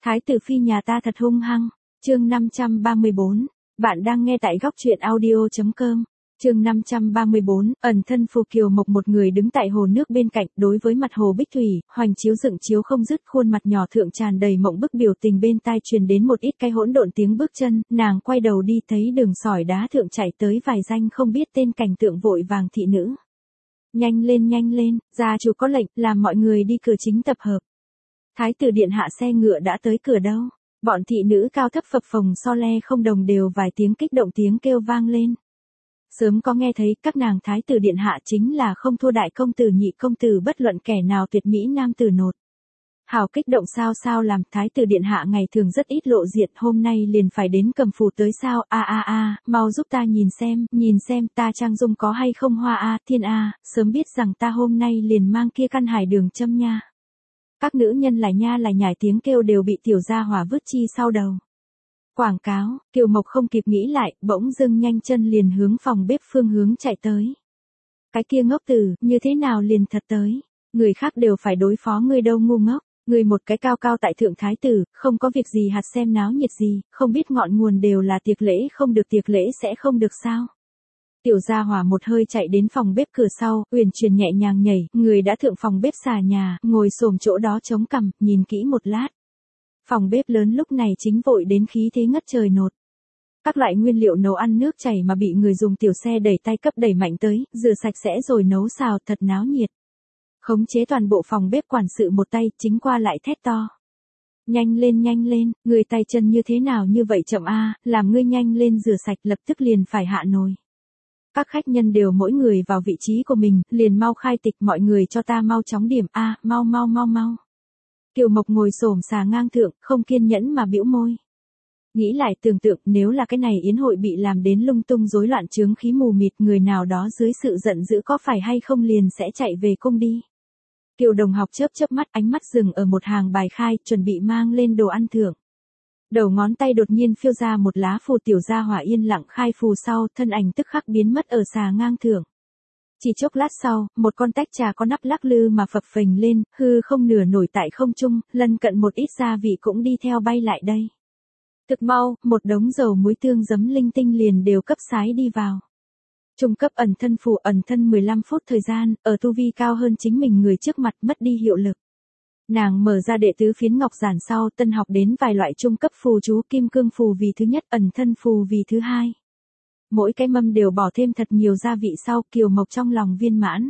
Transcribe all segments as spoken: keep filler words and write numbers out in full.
Thái tử phi nhà ta thật hung hăng. Chương năm trăm ba mươi bốn. Bạn đang nghe tại góc truyện audio chấm com. Chương năm trăm ba mươi bốn, ẩn thân phù Kiều Mộc một người đứng tại hồ nước bên cạnh, đối với mặt hồ bích thủy, hoành chiếu dựng chiếu không dứt, khuôn mặt nhỏ thượng tràn đầy mộng bức, biểu tình bên tai truyền đến một ít cái hỗn độn tiếng bước chân, nàng quay đầu đi thấy đường sỏi đá thượng chạy tới vài danh không biết tên cảnh tượng vội vàng thị nữ. Nhanh lên nhanh lên, gia chủ có lệnh, làm mọi người đi cửa chính tập hợp. Thái tử điện hạ xe ngựa đã tới cửa đâu. Bọn thị nữ cao thấp phập phồng so le không đồng đều vài tiếng kích động tiếng kêu vang lên. Sớm có nghe thấy các nàng thái tử điện hạ chính là không thua đại công tử nhị công tử bất luận kẻ nào tuyệt mỹ nam tử nột. Hào kích động sao sao làm thái tử điện hạ ngày thường rất ít lộ diện, hôm nay liền phải đến cầm phù tới sao, a a a, mau giúp ta nhìn xem, nhìn xem ta trang dung có hay không hoa a, thiên a, sớm biết rằng ta hôm nay liền mang kia căn hải đường châm nha. Các nữ nhân lại nha lại nhải tiếng kêu đều bị tiểu gia hỏa vứt chi sau đầu. Quảng cáo, Kiều Mộc không kịp nghĩ lại, bỗng dưng nhanh chân liền hướng phòng bếp phương hướng chạy tới. Cái kia ngốc tử, như thế nào liền thật tới, người khác đều phải đối phó ngươi đâu ngu ngốc, người một cái cao cao tại thượng thái tử, không có việc gì hạt xem náo nhiệt gì, không biết ngọn nguồn đều là tiệc lễ không được tiệc lễ sẽ không được sao. Tiểu gia hỏa một hơi chạy đến phòng bếp cửa sau, uyển chuyển nhẹ nhàng nhảy, người đã thượng phòng bếp xà nhà, ngồi xổm chỗ đó chống cằm, nhìn kỹ một lát. Phòng bếp lớn lúc này chính vội đến khí thế ngất trời nột. Các loại nguyên liệu nấu ăn nước chảy mà bị người dùng tiểu xe đẩy tay cấp đẩy mạnh tới, rửa sạch sẽ rồi nấu xào thật náo nhiệt. Khống chế toàn bộ phòng bếp quản sự một tay chính qua lại thét to. Nhanh lên nhanh lên, người tay chân như thế nào như vậy chậm a, làm ngươi nhanh lên rửa sạch lập tức liền phải hạ nồi. Các khách nhân đều mỗi người vào vị trí của mình, liền mau khai tịch, mọi người cho ta mau chóng điểm a, mau mau mau mau. Kiều Mộc ngồi xổm xà ngang thượng, không kiên nhẫn mà bĩu môi. Nghĩ lại tưởng tượng nếu là cái này yến hội bị làm đến lung tung rối loạn chướng khí mù mịt, người nào đó dưới sự giận dữ có phải hay không liền sẽ chạy về cung đi. Kiều Đồng học chớp chớp mắt, ánh mắt dừng ở một hàng bài khai, chuẩn bị mang lên đồ ăn thưởng. Đầu ngón tay đột nhiên phiêu ra một lá phù, tiểu gia hỏa yên lặng khai phù sau, thân ảnh tức khắc biến mất ở xà ngang thượng. Chỉ chốc lát sau, một con tách trà có nắp lắc lư mà phập phình lên, hư không nửa nổi tại không trung, lân cận một ít gia vị cũng đi theo bay lại đây. Thực mau, một đống dầu muối tương giấm linh tinh liền đều cấp sái đi vào. Trung cấp ẩn thân phù ẩn thân mười lăm phút thời gian, ở tu vi cao hơn chính mình người trước mặt mất đi hiệu lực. Nàng mở ra đệ tứ phiến ngọc giản sau, tân học đến vài loại trung cấp phù chú, kim cương phù vì thứ nhất, ẩn thân phù vì thứ hai. Mỗi cái mâm đều bỏ thêm thật nhiều gia vị sau, Kiều Mộc trong lòng viên mãn.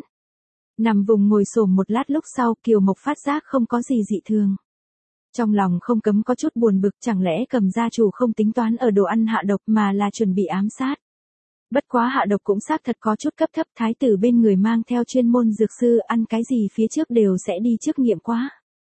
Nằm vùng ngồi xổm một lát lúc sau, Kiều Mộc phát giác không có gì dị thường. Trong lòng không cấm có chút buồn bực, chẳng lẽ Cầm gia chủ không tính toán ở đồ ăn hạ độc mà là chuẩn bị ám sát. Bất quá hạ độc cũng xác thật có chút cấp thấp, thái tử bên người mang theo chuyên môn dược sư, ăn cái gì phía trước đều sẽ đi trước nghiệm quá.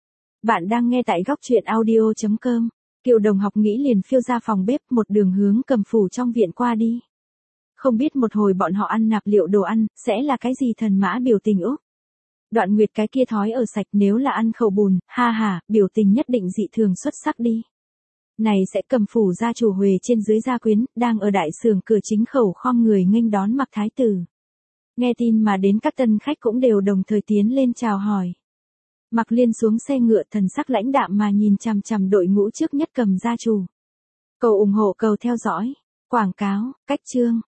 Bạn đang nghe tại góc truyện audio chấm com. Kiều Đồng học nghĩ liền phiêu ra phòng bếp, một đường hướng Cầm phủ trong viện qua đi. Không biết một hồi bọn họ ăn nạp liệu đồ ăn, sẽ là cái gì thần mã biểu tình úc. Đoạn Nguyệt cái kia thói ở sạch, nếu là ăn khẩu bùn, ha ha, biểu tình nhất định dị thường xuất sắc đi. Này sẽ Cầm phủ gia chủ Huệ trên dưới gia quyến, đang ở đại sưởng cửa chính khẩu khom người nghênh đón Mặc thái tử. Nghe tin mà đến các tân khách cũng đều đồng thời tiến lên chào hỏi. Mặc Liên xuống xe ngựa, thần sắc lãnh đạm mà nhìn chằm chằm đội ngũ trước nhất Cầm gia chủ. Cầu ủng hộ, cầu theo dõi. Quảng cáo, cách chương.